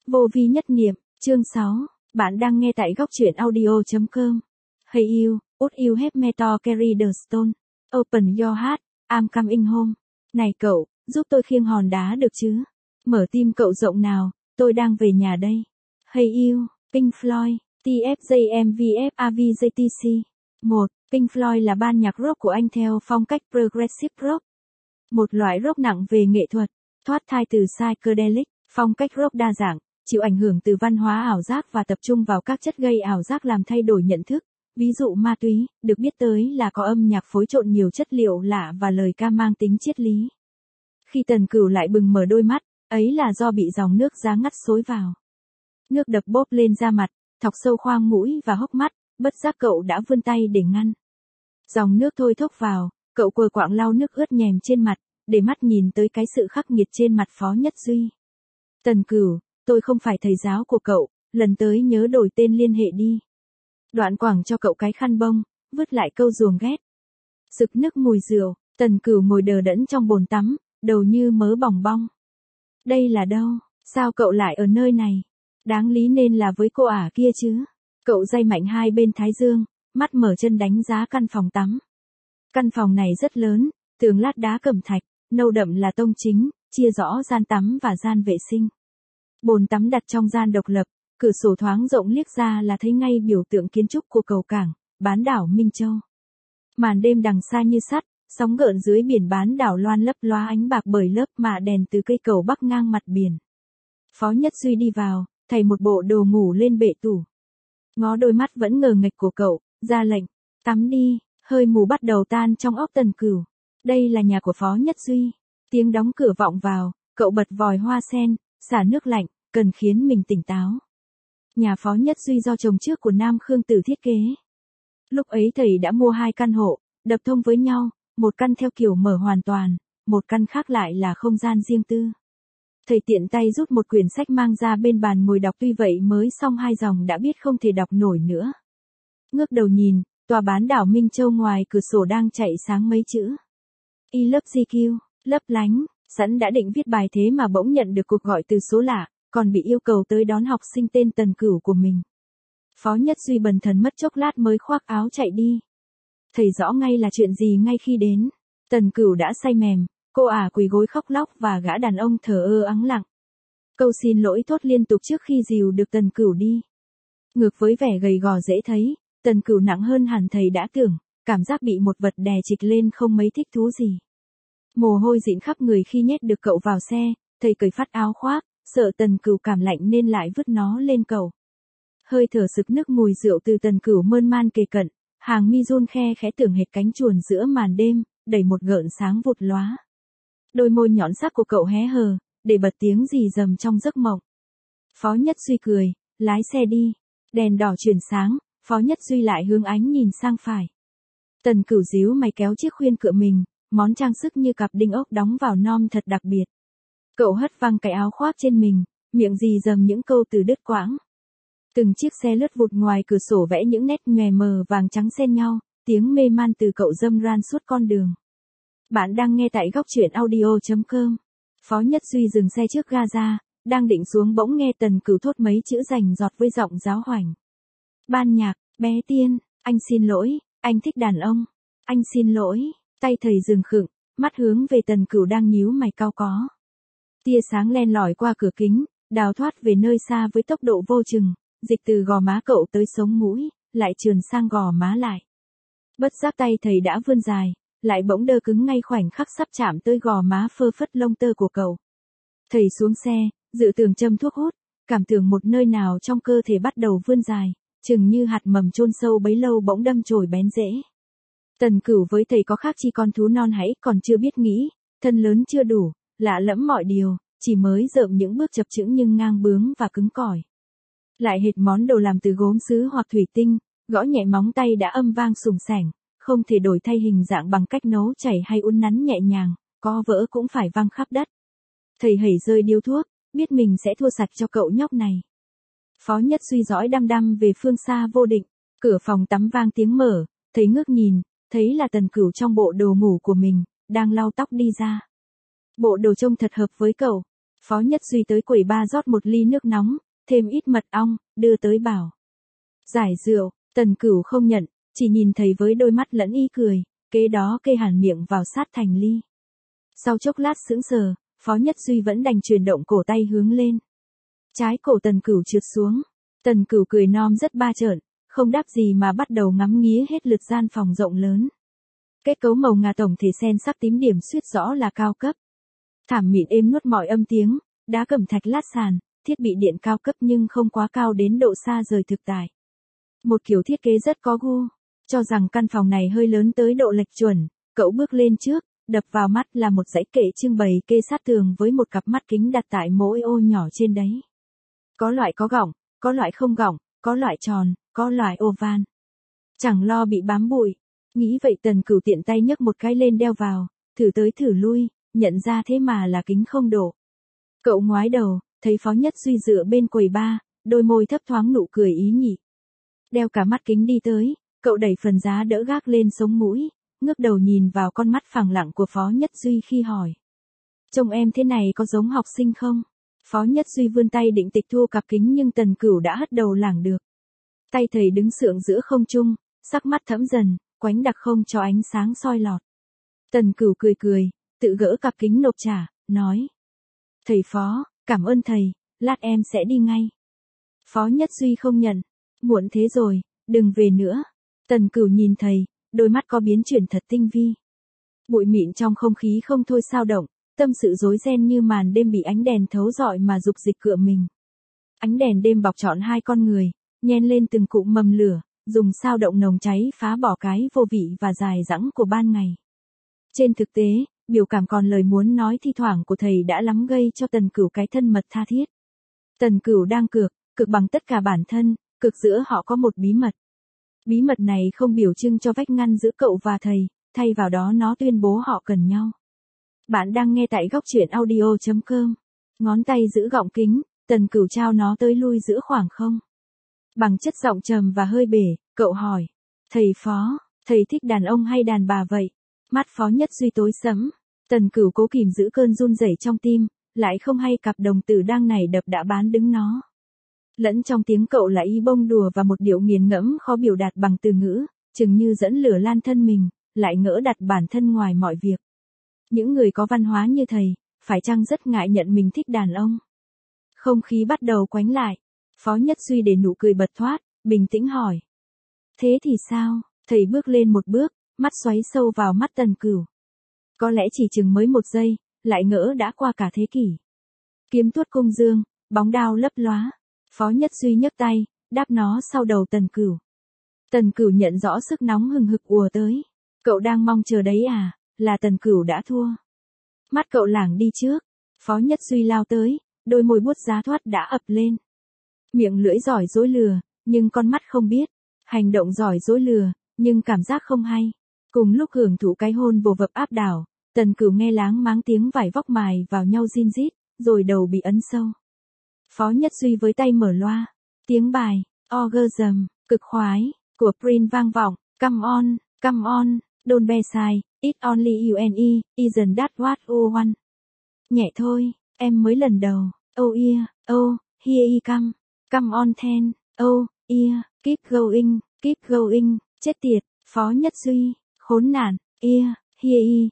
Vô vi nhất niệm, chương 6, bạn đang nghe tại góc truyện audio.com. Hey you, would you have me to carry the stone? Open your heart, I'm coming home. Này cậu, giúp tôi khiêng hòn đá được chứ? Mở tim cậu rộng nào, tôi đang về nhà đây. Hey you, Pink Floyd, TFJMVFAVJTC. 1. Pink Floyd là ban nhạc rock của Anh theo phong cách progressive rock. Một loại rock nặng về nghệ thuật, thoát thai từ psychedelic, phong cách rock đa dạng, chịu ảnh hưởng từ văn hóa ảo giác và tập trung vào các chất gây ảo giác làm thay đổi nhận thức, ví dụ ma túy, được biết tới là có âm nhạc phối trộn nhiều chất liệu lạ và lời ca mang tính triết lý. Khi Tần Cửu lại bừng mở đôi mắt, ấy là do bị dòng nước giá ngắt xối vào. Nước đập bốp lên da mặt, thọc sâu khoang mũi và hốc mắt, bất giác cậu đã vươn tay để ngăn. Dòng nước thôi thốc vào, cậu quờ quạng lau nước ướt nhèm trên mặt, để mắt nhìn tới cái sự khắc nghiệt trên mặt Phó Nhất Duy. Tần Cửu, tôi không phải thầy giáo của cậu, lần tới nhớ đổi tên liên hệ đi. Đoạn quẳng cho cậu cái khăn bông, vứt lại câu ruồng ghét. Sực nức mùi rượu, Tần Cửu ngồi đờ đẫn trong bồn tắm, đầu như mớ bòng bong. Đây là đâu? Sao cậu lại ở nơi này? Đáng lý nên là với cô ả kia chứ. Cậu day mạnh hai bên thái dương, mắt mở chân đánh giá căn phòng tắm. Căn phòng này rất lớn, tường lát đá cẩm thạch, nâu đậm là tông chính, chia rõ gian tắm và gian vệ sinh. Bồn tắm đặt trong gian độc lập, cửa sổ thoáng rộng liếc ra là thấy ngay biểu tượng kiến trúc của cầu cảng, bán đảo Minh Châu. Màn đêm đằng xa như sắt, sóng gợn dưới biển bán đảo loan lấp lóa ánh bạc bởi lớp mạ đèn từ cây cầu bắc ngang mặt biển. Phó Nhất Duy đi vào, thảy một bộ đồ ngủ lên bệ tủ. Ngó đôi mắt vẫn ngờ nghệch của cậu, ra lệnh, tắm đi, hơi mù bắt đầu tan trong óc Tần Cửu. Đây là nhà của Phó Nhất Duy. Tiếng đóng cửa vọng vào, cậu bật vòi hoa sen, xả nước lạnh, cần khiến mình tỉnh táo. Nhà Phó Nhất Duy do chồng trước của Nam Khương Tử thiết kế. Lúc ấy thầy đã mua 2 căn hộ, đập thông với nhau, một căn theo kiểu mở hoàn toàn, một căn khác lại là không gian riêng tư. Thầy tiện tay rút một quyển sách mang ra bên bàn ngồi đọc, tuy vậy mới xong 2 dòng đã biết không thể đọc nổi nữa. Ngước đầu nhìn, tòa bán đảo Minh Châu ngoài cửa sổ đang chạy sáng mấy chữ. I love GQ, lấp lánh, sẵn đã định viết bài thế mà bỗng nhận được cuộc gọi từ số lạ, còn bị yêu cầu tới đón học sinh tên Tần Cửu của mình. Phó Nhất Duy bần thần mất chốc lát mới khoác áo chạy đi. Thầy rõ ngay là chuyện gì ngay khi đến. Tần Cửu đã say mềm, cô ả quỳ gối khóc lóc và gã đàn ông thờ ơ ắng lặng. Câu xin lỗi thốt liên tục trước khi dìu được Tần Cửu đi. Ngược với vẻ gầy gò dễ thấy, Tần Cửu nặng hơn hẳn thầy đã tưởng, cảm giác bị một vật đè trịch lên không mấy thích thú gì. Mồ hôi dịn khắp người khi nhét được cậu vào xe, thầy cởi phát áo khoác, sợ Tần Cửu cảm lạnh nên lại vứt nó lên cậu. Hơi thở sực nức mùi rượu từ Tần Cửu mơn man kề cận, hàng mi run khe khẽ tưởng hệt cánh chuồn giữa màn đêm, đẩy một gợn sáng vụt lóa. Đôi môi nhọn sắc của cậu hé hờ, để bật tiếng rì rầm trong giấc mộng. Phó Nhất Duy cười, lái xe đi. Đèn đỏ chuyển sáng, Phó Nhất Duy lại hướng ánh nhìn sang phải. Tần Cửu díu mày kéo chiếc khuyên cựa mình, món trang sức như cặp đinh ốc đóng vào nom thật đặc biệt. Cậu hất văng cái áo khoác trên mình, miệng rì rầm những câu từ đứt quãng. Từng chiếc xe lướt vụt ngoài cửa sổ vẽ những nét nhòe mờ vàng trắng xen nhau, tiếng mê man từ cậu râm ran suốt con đường. Bạn đang nghe tại góc truyện audio.com. Phó Nhất Duy dừng xe trước ga ra, đang định xuống bỗng nghe Tần Cửu thốt mấy chữ rành giọt với giọng giáo hoành. Ban nhạc, bé Tiên, anh xin lỗi, anh thích đàn ông. Anh xin lỗi, tay thầy dừng khựng, mắt hướng về Tần Cửu đang nhíu mày cau có. Tia sáng len lỏi qua cửa kính, đào thoát về nơi xa với tốc độ vô chừng, dịch từ gò má cậu tới sống mũi, lại trườn sang gò má lại. Bất giác tay thầy đã vươn dài, lại bỗng đơ cứng ngay khoảnh khắc sắp chạm tới gò má phơ phất lông tơ của cậu. Thầy xuống xe, dự tưởng châm thuốc hút, cảm tưởng một nơi nào trong cơ thể bắt đầu vươn dài, chừng như hạt mầm chôn sâu bấy lâu bỗng đâm chồi bén rễ. Tần Cửu với thầy có khác chi con thú non hãy còn chưa biết nghĩ, thân lớn chưa đủ, lạ lẫm mọi điều, chỉ mới rợm những bước chập chững nhưng ngang bướng và cứng cỏi. Lại hệt món đồ làm từ gốm sứ hoặc thủy tinh, gõ nhẹ móng tay đã âm vang sùng sẻng, không thể đổi thay hình dạng bằng cách nấu chảy hay uốn nắn nhẹ nhàng, có vỡ cũng phải văng khắp đất. Thầy hẩy rơi điếu thuốc, biết mình sẽ thua sạch cho cậu nhóc này. Phó Nhất Duy dõi đăm đăm về phương xa vô định, cửa phòng tắm vang tiếng mở, thầy ngước nhìn, thấy là Tần Cửu trong bộ đồ ngủ của mình, đang lau tóc đi ra. Bộ đồ trông thật hợp với cậu. Phó Nhất Duy tới quầy bar rót một ly nước nóng, thêm ít mật ong, đưa tới bảo. Giải rượu, Tần Cửu không nhận, chỉ nhìn thầy với đôi mắt lẫn ý cười, kế đó kê hẳn miệng vào sát thành ly. Sau chốc lát sững sờ, Phó Nhất Duy vẫn đành chuyển động cổ tay hướng lên. Trái cổ Tần Cửu trượt xuống. Tần Cửu cười nom rất ba trợn, không đáp gì mà bắt đầu ngắm nghía hết lượt gian phòng rộng lớn. Kết cấu màu ngà tổng thể sen sắc tím điểm suýt rõ là cao cấp. Thảm mịn êm nuốt mọi âm tiếng, đá cẩm thạch lát sàn, thiết bị điện cao cấp nhưng không quá cao đến độ xa rời thực tại. Một kiểu thiết kế rất có gu. Cho rằng căn phòng này hơi lớn tới độ lệch chuẩn, cậu bước lên trước, đập vào mắt là một dãy kệ trưng bày kê sát tường với một cặp mắt kính đặt tại mỗi ô nhỏ trên đấy. Có loại có gọng, có loại không gọng, có loại tròn, có loại oval. Chẳng lo bị bám bụi. Nghĩ vậy Tần Cửu tiện tay nhấc một cái lên đeo vào, thử tới thử lui, nhận ra thế mà là kính không độ. Cậu ngoái đầu, thấy Phó Nhất Duy dựa bên quầy bar, đôi môi thấp thoáng nụ cười ý nhị. Đeo cả mắt kính đi tới, cậu đẩy phần giá đỡ gác lên sống mũi, ngước đầu nhìn vào con mắt phẳng lặng của Phó Nhất Duy khi hỏi. Trông em thế này có giống học sinh không? Phó Nhất Duy vươn tay định tịch thu cặp kính nhưng Tần Cửu đã hất đầu lảng được. Tay thầy đứng sượng giữa không trung, sắc mắt thẫm dần, quánh đặc không cho ánh sáng soi lọt. Tần Cửu cười cười, tự gỡ cặp kính nộp trả, nói. Thầy Phó, cảm ơn thầy, lát em sẽ đi ngay. Phó Nhất Duy không nhận. Muộn thế rồi, đừng về nữa. Tần Cửu nhìn thầy, đôi mắt có biến chuyển thật tinh vi. Bụi mịn trong không khí không thôi sao động, tâm sự rối ren như màn đêm bị ánh đèn thấu rọi mà dục dịch cựa mình. Ánh đèn đêm bọc trọn hai con người, nhen lên từng cụm mầm lửa, dùng sao động nồng cháy phá bỏ cái vô vị và dài dẳng của ban ngày. Trên thực tế, biểu cảm còn lời muốn nói thi thoảng của thầy đã lắm gây cho Tần Cửu cái thân mật tha thiết. Tần Cửu đang cực bằng tất cả bản thân, cực giữa họ có một bí mật. Bí mật này không biểu trưng cho vách ngăn giữa cậu và thầy, thay vào đó nó tuyên bố họ cần nhau. Bạn đang nghe tại góc truyện audio.com. Ngón tay giữ gọng kính, Tần Cửu trao nó tới lui giữa khoảng không. Bằng chất giọng trầm và hơi bể, cậu hỏi. Thầy Phó, thầy thích đàn ông hay đàn bà vậy? Mắt Phó Nhất Duy tối sẫm. Tần Cửu cố kìm giữ cơn run rẩy trong tim, lại không hay cặp đồng tử đang nảy đập đã bán đứng nó. Lẫn trong tiếng cậu là ý bông đùa và một điệu nghiền ngẫm khó biểu đạt bằng từ ngữ, chừng như dẫn lửa lan thân mình, lại ngỡ đặt bản thân ngoài mọi việc. Những người có văn hóa như thầy, phải chăng rất ngại nhận mình thích đàn ông? Không khí bắt đầu quánh lại. Phó Nhất Duy để nụ cười bật thoát, bình tĩnh hỏi. Thế thì sao? Thầy bước lên một bước, mắt xoáy sâu vào mắt Tần Cửu. Có lẽ chỉ chừng mới một giây, lại ngỡ đã qua cả thế kỷ. Kiếm tuốt cung dương, bóng đao lấp lóa. Phó Nhất Duy nhấc tay, đáp nó sau đầu Tần Cửu. Tần Cửu nhận rõ sức nóng hừng hực ùa tới. Cậu đang mong chờ đấy à, là Tần Cửu đã thua. Mắt cậu lảng đi trước. Phó Nhất Duy lao tới, đôi môi buốt giá thoát đã ập lên. Miệng lưỡi giỏi dối lừa, nhưng con mắt không biết. Hành động giỏi dối lừa, nhưng cảm giác không hay. Cùng lúc hưởng thụ cái hôn vồ vập áp đảo, Tần Cửu nghe láng máng tiếng vải vóc mài vào nhau rin rít, rồi đầu bị ấn sâu. Phó Nhất Duy với tay mở loa. Tiếng bài, orgasm, cực khoái, của Prince vang vọng. Come on, don't be shy, it's only you and me, isn't that what you want? Nhẹ thôi, em mới lần đầu. Oh yeah, oh, here he come on then, oh, yeah, keep going, chết tiệt, Phó Nhất Duy, khốn nạn, yeah, here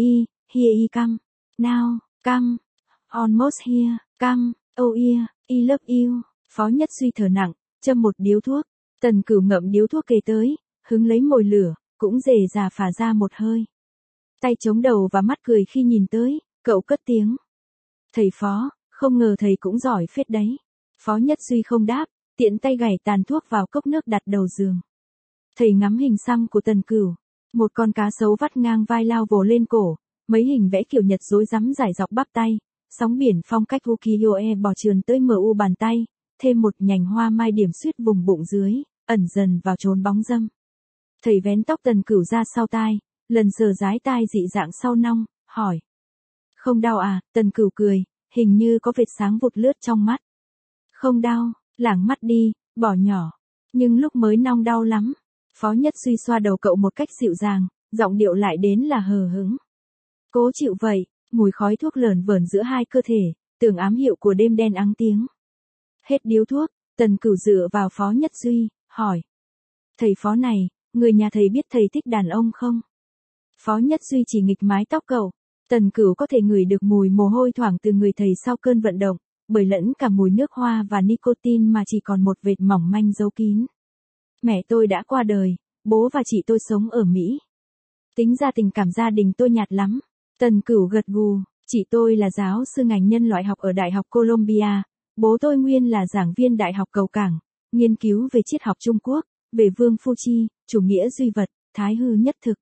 he come, now, come, almost here, come, oh yeah, I love you, Phó Nhất Duy thở nặng, châm một điếu thuốc, Tần Cửu ngậm điếu thuốc kề tới, hứng lấy mồi lửa, cũng rề rà phả ra một hơi. Tay chống đầu và mắt cười khi nhìn tới, cậu cất tiếng. Thầy Phó, không ngờ thầy cũng giỏi phết đấy. Phó Nhất Duy không đáp, tiện tay gảy tàn thuốc vào cốc nước đặt đầu giường. Thầy ngắm hình xăm của Tần Cửu. Một con cá sấu vắt ngang vai lao vồ lên cổ, mấy hình vẽ kiểu Nhật rối rắm rải dọc bắp tay, sóng biển phong cách ukiyo-e bò trườn tới mu bàn tay, thêm một nhành hoa mai điểm xuyết vùng bụng dưới, ẩn dần vào chốn bóng râm. Thầy vén tóc Tần Cửu ra sau tai, lần sờ dái tai dị dạng sau nong, hỏi. Không đau à? Tần Cửu cười, hình như có vệt sáng vụt lướt trong mắt. Không đau, lảng mắt đi, bỏ nhỏ. Nhưng lúc mới nong đau lắm. Phó Nhất Duy xoa đầu cậu một cách dịu dàng, giọng điệu lại đến là hờ hững. Cố chịu vậy, mùi khói thuốc lởn vởn giữa hai cơ thể, tưởng ám hiệu của đêm đen áng tiếng. Hết điếu thuốc, Tần Cửu dựa vào Phó Nhất Duy, hỏi. Thầy Phó này, người nhà thầy biết thầy thích đàn ông không? Phó Nhất Duy chỉ nghịch mái tóc cậu. Tần Cửu có thể ngửi được mùi mồ hôi thoảng từ người thầy sau cơn vận động, bởi lẫn cả mùi nước hoa và nicotine mà chỉ còn một vệt mỏng manh giấu kín. Mẹ tôi đã qua đời, bố và chị tôi sống ở Mỹ. Tính ra tình cảm gia đình tôi nhạt lắm. Tần Cửu gật gù, chị tôi là giáo sư ngành nhân loại học ở Đại học Columbia, bố tôi nguyên là giảng viên Đại học Cầu Cảng, nghiên cứu về triết học Trung Quốc, về Vương Phu Chi, chủ nghĩa duy vật, thái hư nhất thực.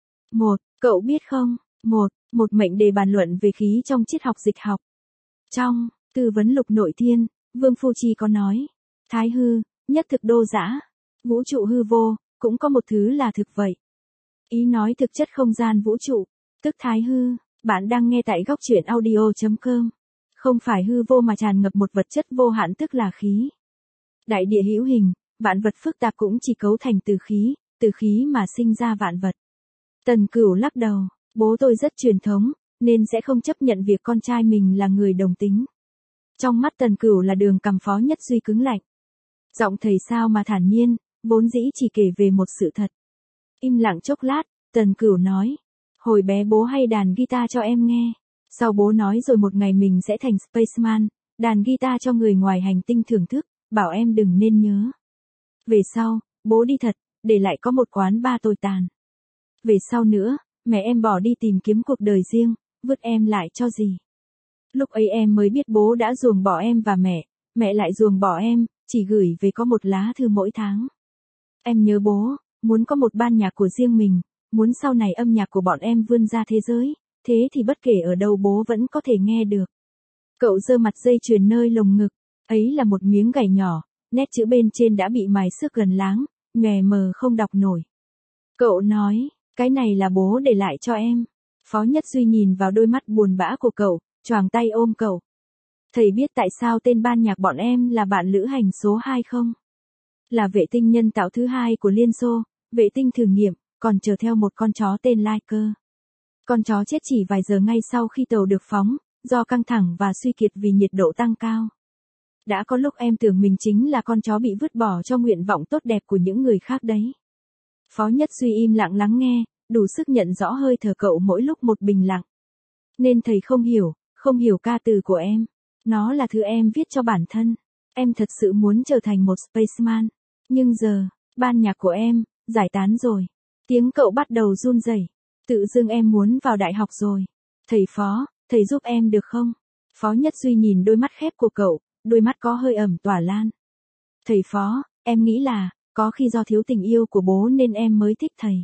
Cậu biết không, một mệnh đề bàn luận về khí trong triết học dịch học. Trong Tư vấn Lục Nội Thiên, Vương Phu Chi có nói, thái hư, nhất thực đô giã, vũ trụ hư vô, cũng có một thứ là thực vậy. Ý nói thực chất không gian vũ trụ, tức thái hư. Bạn đang nghe tại góc truyện audio.com. Không phải hư vô mà tràn ngập một vật chất vô hạn tức là khí. Đại địa hữu hình, vạn vật phức tạp cũng chỉ cấu thành từ khí mà sinh ra vạn vật. Tần Cửu lắc đầu, bố tôi rất truyền thống, nên sẽ không chấp nhận việc con trai mình là người đồng tính. Trong mắt Tần Cửu là đường cằm Phó Nhất Duy cứng lạnh. Giọng thầy sao mà thản nhiên, vốn dĩ chỉ kể về một sự thật. Im lặng chốc lát, Tần Cửu nói. Hồi bé bố hay đàn guitar cho em nghe. Sau bố nói rồi một ngày mình sẽ thành spaceman, đàn guitar cho người ngoài hành tinh thưởng thức, bảo em đừng nên nhớ. Về sau, bố đi thật, để lại có một quán bar tồi tàn. Về sau nữa, mẹ em bỏ đi tìm kiếm cuộc đời riêng, vứt em lại cho gì. Lúc ấy em mới biết bố đã ruồng bỏ em và mẹ lại ruồng bỏ em, chỉ gửi về có một lá thư mỗi tháng. Em nhớ bố, muốn có một ban nhạc của riêng mình, muốn sau này âm nhạc của bọn em vươn ra thế giới, thế thì bất kể ở đâu bố vẫn có thể nghe được. Cậu giơ mặt dây chuyền nơi lồng ngực, ấy là một miếng gảy nhỏ, nét chữ bên trên đã bị mài xước gần láng, nhòe mờ không đọc nổi. Cậu nói, cái này là bố để lại cho em. Phó Nhất Duy nhìn vào đôi mắt buồn bã của cậu, choàng tay ôm cậu. Thầy biết tại sao tên ban nhạc bọn em là bạn lữ hành số 2 không? Là vệ tinh nhân tạo thứ 2 của Liên Xô, vệ tinh thử nghiệm, còn chở theo một con chó tên Laika. Con chó chết chỉ vài giờ ngay sau khi tàu được phóng, do căng thẳng và suy kiệt vì nhiệt độ tăng cao. Đã có lúc em tưởng mình chính là con chó bị vứt bỏ cho nguyện vọng tốt đẹp của những người khác đấy. Phó Nhất Duy im lặng lắng nghe, đủ sức nhận rõ hơi thở cậu mỗi lúc một bình lặng. Nên thầy không hiểu ca từ của em. Nó là thứ em viết cho bản thân. Em thật sự muốn trở thành một spaceman. Nhưng giờ, ban nhạc của em, giải tán rồi. Tiếng cậu bắt đầu run rẩy. Tự dưng em muốn vào đại học rồi. Thầy Phó, thầy giúp em được không? Phó Nhất Duy nhìn đôi mắt khép của cậu, đôi mắt có hơi ẩm tỏa lan. Thầy Phó, em nghĩ là, có khi do thiếu tình yêu của bố nên em mới thích thầy.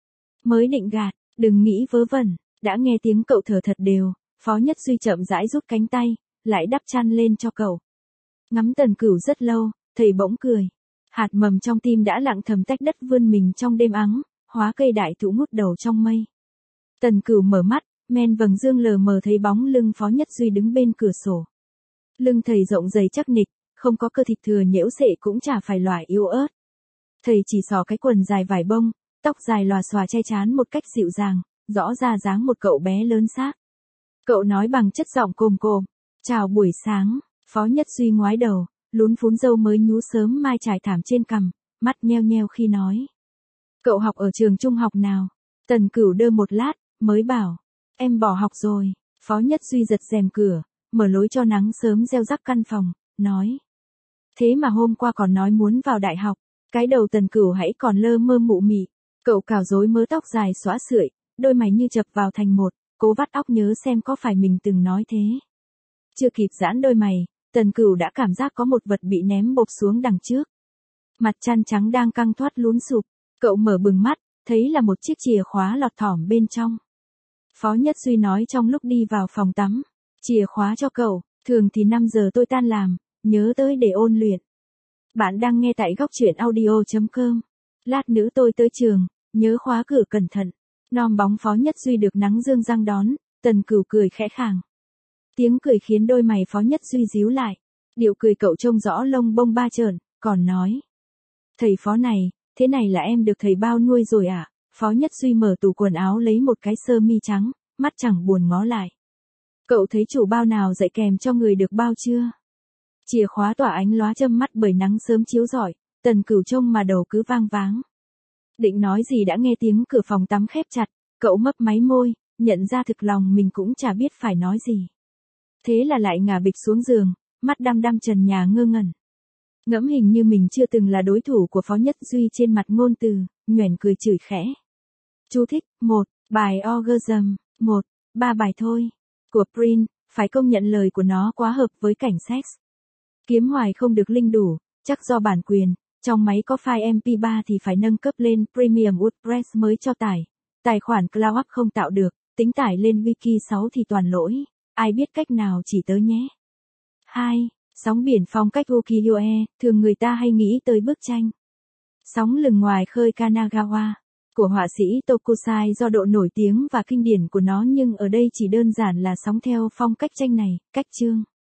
Mới định gạt, đừng nghĩ vớ vẩn. Đã nghe tiếng cậu thở thật đều, Phó Nhất Duy chậm rãi rút cánh tay, lại đắp chăn lên cho cậu. Ngắm Tần Cửu rất lâu, thầy bỗng cười. Hạt mầm trong tim đã lặng thầm tách đất vươn mình trong đêm ắng, hóa cây đại thụ ngút đầu trong mây. Tần Cửu mở mắt, men vầng dương lờ mờ thấy bóng lưng Phó Nhất Duy đứng bên cửa sổ. Lưng thầy rộng dày chắc nịch, không có cơ thịt thừa nhễu xệ cũng chả phải loại yếu ớt. Thầy chỉ xỏ cái quần dài vải bông, tóc dài lòa xòa che trán một cách dịu dàng, rõ ra dáng một cậu bé lớn xác. Cậu nói bằng chất giọng cồm cồm, chào buổi sáng. Phó Nhất Duy ngoái đầu, lún phún râu mới nhú sớm mai trải thảm trên cằm, mắt nheo nheo khi nói. Cậu học ở trường trung học nào? Tần Cửu đơ một lát, mới bảo, em bỏ học rồi. Phó Nhất Duy giật rèm cửa, mở lối cho nắng sớm reo rắc căn phòng, nói. Thế mà hôm qua còn nói muốn vào đại học. Cái đầu Tần Cửu hãy còn lơ mơ mụ mị. Cậu cào rối mớ tóc dài xõa sưởi, đôi mày như chập vào thành một, cố vắt óc nhớ xem có phải mình từng nói thế. Chưa kịp giãn đôi mày, Tần Cửu đã cảm giác có một vật bị ném bộp xuống đằng trước. Mặt chăn trắng đang căng thoát lún sụp, cậu mở bừng mắt, thấy là một chiếc chìa khóa lọt thỏm bên trong. Phó Nhất Duy nói trong lúc đi vào phòng tắm, chìa khóa cho cậu, thường thì 5 giờ tôi tan làm, nhớ tới để ôn luyện. Bạn đang nghe tại góc truyện audio.com. Lát nữa tôi tới trường, nhớ khóa cửa cẩn thận. Nom bóng Phó Nhất Duy được nắng dương răng đón, Tần Cửu cười khẽ khàng. Tiếng cười khiến đôi mày Phó Nhất Duy díu lại. Điệu cười cậu trông rõ lông bông ba trợn, còn nói. Thầy Phó này, thế này là em được thầy bao nuôi rồi à? Phó Nhất Duy mở tủ quần áo lấy một cái sơ mi trắng, mắt chẳng buồn ngó lại. Cậu thấy chủ bao nào dạy kèm cho người được bao chưa? Chìa khóa tỏa ánh lóa châm mắt bởi nắng sớm chiếu rọi, Tần Cửu trông mà đầu cứ vang váng. Định nói gì đã nghe tiếng cửa phòng tắm khép chặt, cậu mấp máy môi, nhận ra thực lòng mình cũng chả biết phải nói gì. Thế là lại ngả bịch xuống giường, mắt đăm đăm trần nhà ngơ ngẩn. Ngẫm hình như mình chưa từng là đối thủ của Phó Nhất Duy trên mặt ngôn từ, nhoẻn cười chửi khẽ. Chú thích, 1, bài Orgasm, 1, 3 bài thôi. Của Prince, phải công nhận lời của nó quá hợp với cảnh sex. Kiếm hoài không được linh đủ, chắc do bản quyền, trong máy có file MP3 thì phải nâng cấp lên Premium WordPress mới cho tải. Tài khoản CloudUp không tạo được, tính tải lên Wiki 6 thì toàn lỗi, ai biết cách nào chỉ tớ nhé. 2. Sóng biển phong cách ukiyo-e, thường người ta hay nghĩ tới bức tranh Sóng lừng ngoài khơi Kanagawa của họa sĩ Tokusai do độ nổi tiếng và kinh điển của nó, nhưng ở đây chỉ đơn giản là sóng theo phong cách tranh này, cách chương.